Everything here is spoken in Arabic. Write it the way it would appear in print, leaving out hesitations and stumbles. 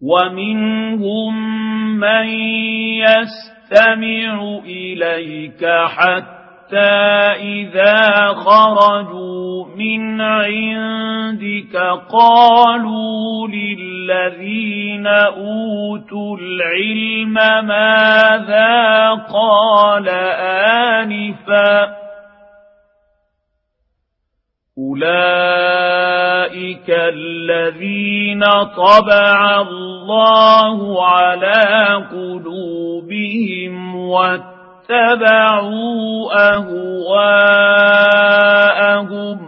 ومنهم من يستمع إليك حتى إذا خرجوا من عندك قالوا للذين أوتوا العلم ماذا قال آنفا أولئك الذين طبع الله على قلوبهم واتبعوا أهواءهم